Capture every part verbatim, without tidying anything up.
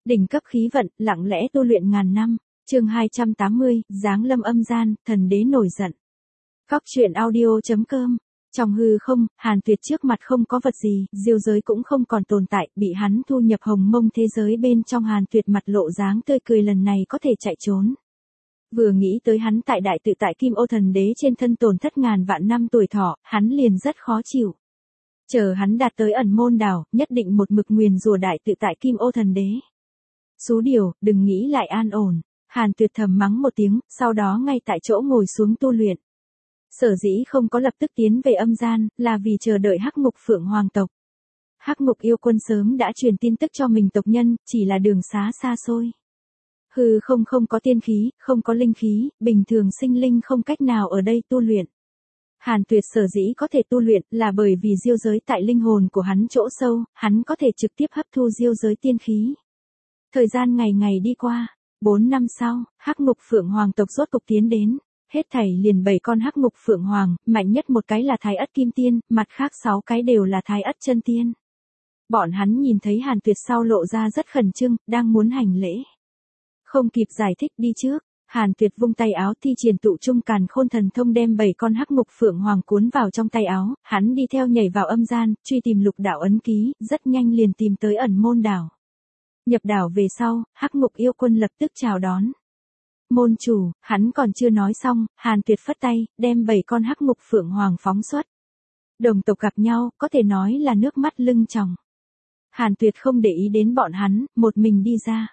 Đỉnh cấp khí vận, lặng lẽ tu luyện ngàn năm. Chương hai trăm tám mươi, giáng lâm âm gian, thần đế nổi giận. Góc truyện audio chấm com. Trong hư không, Hàn Tuyệt trước mặt không có vật gì, diêu giới cũng không còn tồn tại, bị hắn thu nhập hồng mông thế giới bên trong. Hàn Tuyệt mặt lộ dáng tươi cười, lần này có thể chạy trốn. Vừa nghĩ tới hắn tại đại tự tại Kim Ô thần đế trên thân tổn thất ngàn vạn năm tuổi thọ, hắn liền rất khó chịu. Chờ hắn đạt tới ẩn môn đảo, nhất định một mực nguyền rủa đại tự tại Kim Ô thần đế. Xú điều, đừng nghĩ lại an ổn. Hàn Tuyệt thầm mắng một tiếng, sau đó ngay tại chỗ ngồi xuống tu luyện. Sở dĩ không có lập tức tiến về âm gian, là vì chờ đợi Hắc Ngục Phượng Hoàng tộc. Hắc Ngục yêu quân sớm đã truyền tin tức cho mình tộc nhân, chỉ là đường xá xa xôi. Hư không không có tiên khí, không có linh khí, bình thường sinh linh không cách nào ở đây tu luyện. Hàn Tuyệt sở dĩ có thể tu luyện là bởi vì diêu giới tại linh hồn của hắn chỗ sâu, hắn có thể trực tiếp hấp thu diêu giới tiên khí. Thời gian ngày ngày đi qua, bốn năm sau, Hắc Ngục Phượng Hoàng tộc rốt cục tiến đến. Hết thảy liền bảy con Hắc Ngục Phượng Hoàng, mạnh nhất một cái là Thái Ất Kim Tiên, mặt khác sáu cái đều là Thái Ất Chân Tiên. Bọn hắn nhìn thấy Hàn Tuyệt sau lộ ra rất khẩn trương, đang muốn hành lễ. Không kịp giải thích đi trước, Hàn Tuyệt vung tay áo thi triển tụ trung càn khôn thần thông đem bảy con Hắc Ngục Phượng Hoàng cuốn vào trong tay áo, hắn đi theo nhảy vào âm gian, truy tìm lục đạo ấn ký, rất nhanh liền tìm tới ẩn môn đảo. Nhập đảo về sau, Hắc Ngục yêu quân lập tức chào đón. Môn chủ, hắn còn chưa nói xong, Hàn Tuyệt phất tay, đem bảy con Hắc Ngục Phượng Hoàng phóng xuất. Đồng tộc gặp nhau, có thể nói là nước mắt lưng tròng. Hàn Tuyệt không để ý đến bọn hắn, một mình đi ra.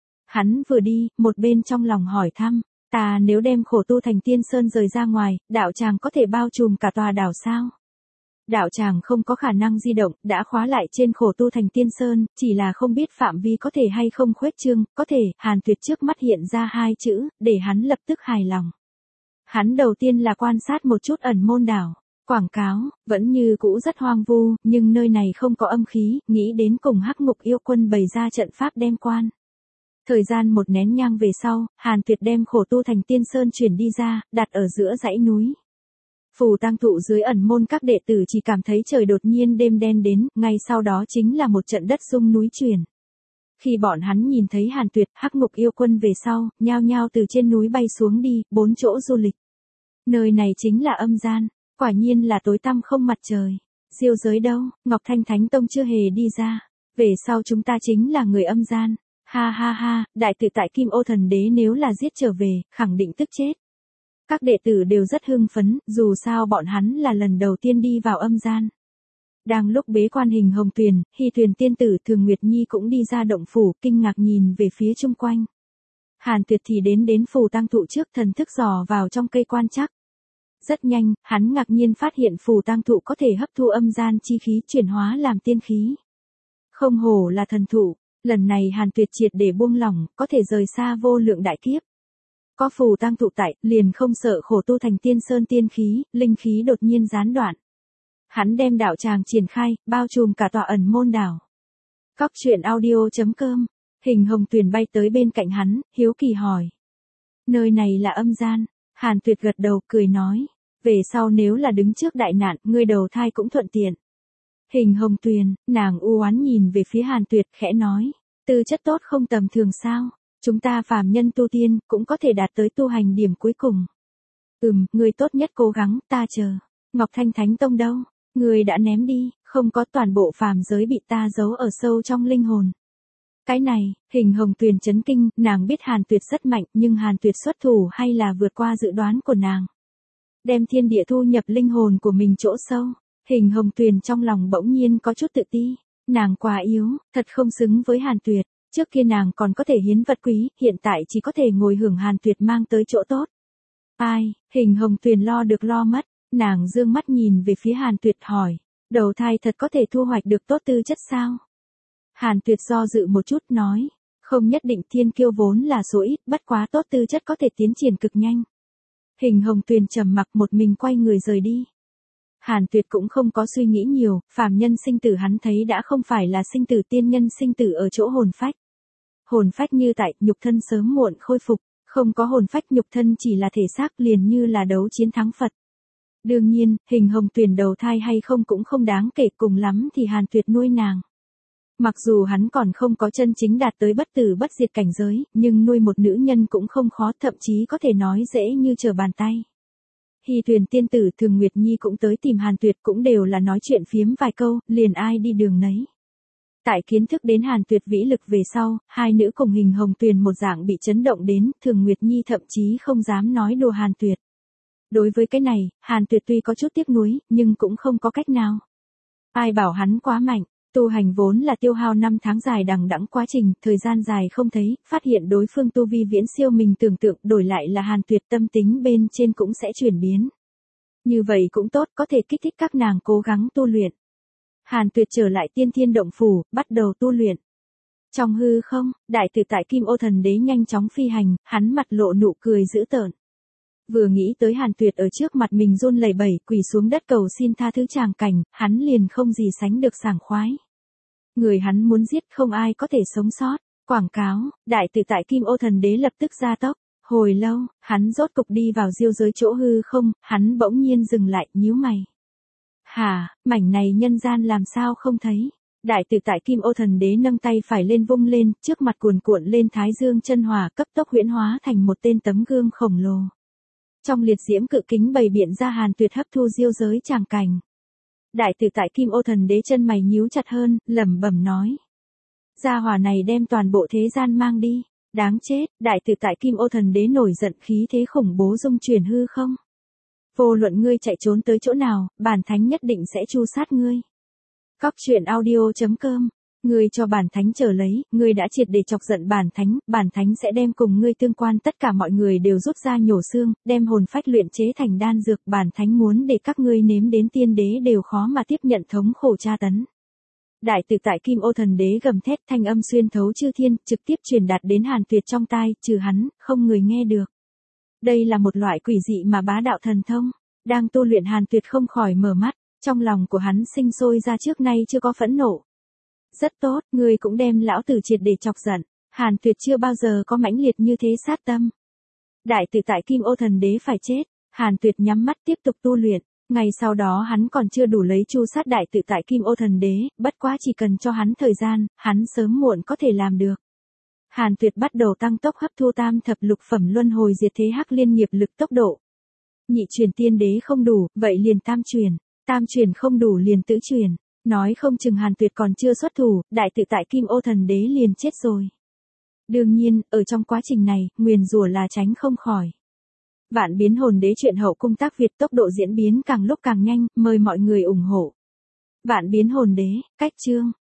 Hắn vừa đi, một bên trong lòng hỏi thăm, ta nếu đem khổ tu thành tiên sơn rời ra ngoài, đạo tràng có thể bao trùm cả tòa đảo sao? Đạo tràng không có khả năng di động, đã khóa lại trên khổ tu thành tiên sơn, chỉ là không biết phạm vi có thể hay không khuếch trương, có thể. Hàn Tuyệt trước mắt hiện ra hai chữ, để hắn lập tức hài lòng. Hắn đầu tiên là quan sát một chút ẩn môn đảo, quảng cáo, vẫn như cũ rất hoang vu, nhưng nơi này không có âm khí, nghĩ đến cùng Hắc Ngục yêu quân bày ra trận pháp đem quan. Thời gian một nén nhang về sau, Hàn Tuyệt đem khổ tu thành tiên sơn chuyển đi ra, đặt ở giữa dãy núi. Phù tang thụ dưới ẩn môn các đệ tử chỉ cảm thấy trời đột nhiên đêm đen đến, ngay sau đó chính là một trận đất rung núi chuyển. Khi bọn hắn nhìn thấy Hàn Tuyệt, Hắc Ngục yêu quân về sau, nhao nhao từ trên núi bay xuống đi, bốn chỗ du lịch. Nơi này chính là âm gian, quả nhiên là tối tăm không mặt trời. Diêu giới đâu, Ngọc Thanh Thánh Tông chưa hề đi ra. Về sau chúng ta chính là người âm gian. Ha ha ha, đại tự tại Kim Ô thần đế nếu là giết trở về, khẳng định tức chết. Các đệ tử đều rất hưng phấn, dù sao bọn hắn là lần đầu tiên đi vào âm gian. Đang lúc bế quan Hình Hồng Tuyền, Hy Tuyền tiên tử Thường Nguyệt Nhi cũng đi ra động phủ, kinh ngạc nhìn về phía chung quanh. Hàn Tuyệt thì đến đến phù tang thụ trước, thần thức dò vào trong cây quan trắc. Rất nhanh, hắn ngạc nhiên phát hiện phù tang thụ có thể hấp thu âm gian chi khí chuyển hóa làm tiên khí. Không hổ là thần thụ, lần này Hàn Tuyệt triệt để buông lỏng, có thể rời xa vô lượng đại kiếp. Có phù tang thụ tại, liền không sợ khổ tu thành tiên sơn tiên khí, linh khí đột nhiên gián đoạn. Hắn đem đạo tràng triển khai, bao trùm cả tòa ẩn môn đảo. Góc truyện audio chấm com. Hình Hồng Tuyền bay tới bên cạnh hắn, hiếu kỳ hỏi. Nơi này là âm gian. Hàn Tuyệt gật đầu, cười nói. Về sau nếu là đứng trước đại nạn, ngươi đầu thai cũng thuận tiện. Hình Hồng Tuyền, nàng u oán nhìn về phía Hàn Tuyệt, khẽ nói. Tư chất tốt không tầm thường sao? Chúng ta phàm nhân tu tiên, cũng có thể đạt tới tu hành điểm cuối cùng. Ừm, người tốt nhất cố gắng, ta chờ. Ngọc Thanh Thánh Tông đâu? Người đã ném đi, không có, toàn bộ phàm giới bị ta giấu ở sâu trong linh hồn. Cái này, Hình Hồng Tuyền chấn kinh, nàng biết Hàn Tuyệt rất mạnh, nhưng Hàn Tuyệt xuất thủ hay là vượt qua dự đoán của nàng. Đem thiên địa thu nhập linh hồn của mình chỗ sâu. Hình Hồng Tuyền trong lòng bỗng nhiên có chút tự ti. Nàng quá yếu, thật không xứng với Hàn Tuyệt. Trước kia nàng còn có thể hiến vật quý, hiện tại chỉ có thể ngồi hưởng Hàn Tuyệt mang tới chỗ tốt. Ai, Hình Hồng Tuyền lo được lo mất, nàng dương mắt nhìn về phía Hàn Tuyệt hỏi, đầu thai thật có thể thu hoạch được tốt tư chất sao? Hàn Tuyệt do dự một chút nói, không nhất định, thiên kiêu vốn là số ít, bất quá tốt tư chất có thể tiến triển cực nhanh. Hình Hồng Tuyền trầm mặc một mình quay người rời đi. Hàn Tuyệt cũng không có suy nghĩ nhiều, phàm nhân sinh tử hắn thấy đã không phải là sinh tử, tiên nhân sinh tử ở chỗ hồn phách. Hồn phách như tại, nhục thân sớm muộn khôi phục, không có hồn phách nhục thân chỉ là thể xác, liền như là đấu chiến thắng Phật. Đương nhiên, Hình Hồng Tuyền đầu thai hay không cũng không đáng kể, cùng lắm thì Hàn Tuyệt nuôi nàng. Mặc dù hắn còn không có chân chính đạt tới bất tử bất diệt cảnh giới, nhưng nuôi một nữ nhân cũng không khó, thậm chí có thể nói dễ như trở bàn tay. Hy Tuyền tiên tử Thường Nguyệt Nhi cũng tới tìm Hàn Tuyệt, cũng đều là nói chuyện phiếm vài câu, liền ai đi đường nấy. Tại kiến thức đến Hàn Tuyệt vĩ lực về sau, hai nữ cùng hình hồng tuyền một dạng bị chấn động đến, Thường Nguyệt Nhi thậm chí không dám nói đùa Hàn Tuyệt. Đối với cái này, Hàn Tuyệt tuy có chút tiếc nuối, nhưng cũng không có cách nào. Ai bảo hắn quá mạnh, tu hành vốn là tiêu hao năm tháng dài đằng đẵng quá trình, thời gian dài không thấy, phát hiện đối phương tu vi viễn siêu mình tưởng tượng, đổi lại là Hàn Tuyệt tâm tính bên trên cũng sẽ chuyển biến. Như vậy cũng tốt, có thể kích thích các nàng cố gắng tu luyện. Hàn Tuyệt trở lại Tiên Thiên Động Phủ, bắt đầu tu luyện. Trong hư không, đại tự tại Kim Ô Thần Đế nhanh chóng phi hành, hắn mặt lộ nụ cười dữ tợn. Vừa nghĩ tới Hàn Tuyệt ở trước mặt mình run lẩy bẩy, quỳ xuống đất cầu xin tha thứ tràng cảnh, hắn liền không gì sánh được sảng khoái. Người hắn muốn giết không ai có thể sống sót. Quảng cáo, đại tự tại Kim Ô Thần Đế lập tức ra tốc. Hồi lâu, hắn rốt cục đi vào diêu giới chỗ hư không, hắn bỗng nhiên dừng lại, nhíu mày. Hả, mảnh này nhân gian làm sao không thấy? Đại tự tại Kim Ô Thần Đế nâng tay phải lên vung lên, trước mặt cuồn cuộn lên thái dương chân hỏa cấp tốc huyễn hóa thành một tên tấm gương khổng lồ. Trong liệt diễm cự kính bày biện ra Hàn Tuyệt hấp thu diêu giới tràng cảnh. Đại tự tại Kim Ô Thần Đế chân mày nhíu chặt hơn, lẩm bẩm nói. Gia hỏa này đem toàn bộ thế gian mang đi, đáng chết, đại tự tại Kim Ô Thần Đế nổi giận khí thế khủng bố dung chuyển hư không. Vô luận ngươi chạy trốn tới chỗ nào, bản thánh nhất định sẽ tru sát ngươi. Cóc truyện audio chấm com. Ngươi cho bản thánh trở lấy, ngươi đã triệt để chọc giận bản thánh, bản thánh sẽ đem cùng ngươi tương quan tất cả mọi người đều rút ra nhổ xương, đem hồn phách luyện chế thành đan dược, bản thánh muốn để các ngươi nếm đến tiên đế đều khó mà tiếp nhận thống khổ tra tấn. Đại tự tại Kim Ô Thần Đế gầm thét, thanh âm xuyên thấu chư thiên, trực tiếp truyền đạt đến Hàn Tuyệt trong tai, trừ hắn, không người nghe được. Đây là một loại quỷ dị mà bá đạo thần thông, đang tu luyện Hàn Tuyệt không khỏi mở mắt, trong lòng của hắn sinh sôi ra trước nay chưa có phẫn nộ. Rất tốt, ngươi cũng đem lão tử triệt để chọc giận, Hàn Tuyệt chưa bao giờ có mãnh liệt như thế sát tâm. Đại tự tại Kim Ô Thần Đế phải chết, Hàn Tuyệt nhắm mắt tiếp tục tu luyện, ngày sau đó hắn còn chưa đủ lấy chu sát đại tự tại Kim Ô Thần Đế, bất quá chỉ cần cho hắn thời gian, hắn sớm muộn có thể làm được. Hàn Tuyệt bắt đầu tăng tốc hấp thu tam thập lục phẩm luân hồi diệt thế hắc liên nghiệp lực tốc độ. Nhị truyền tiên đế không đủ, vậy liền tam truyền, tam truyền không đủ liền tứ truyền. Nói không chừng Hàn Tuyệt còn chưa xuất thủ, đại tự tại Kim Ô Thần Đế liền chết rồi. Đương nhiên, ở trong quá trình này, nguyền rủa là tránh không khỏi. Vạn biến hồn đế chuyện hậu cung tác Việt tốc độ diễn biến càng lúc càng nhanh, mời mọi người ủng hộ. Vạn biến hồn đế, cách chương.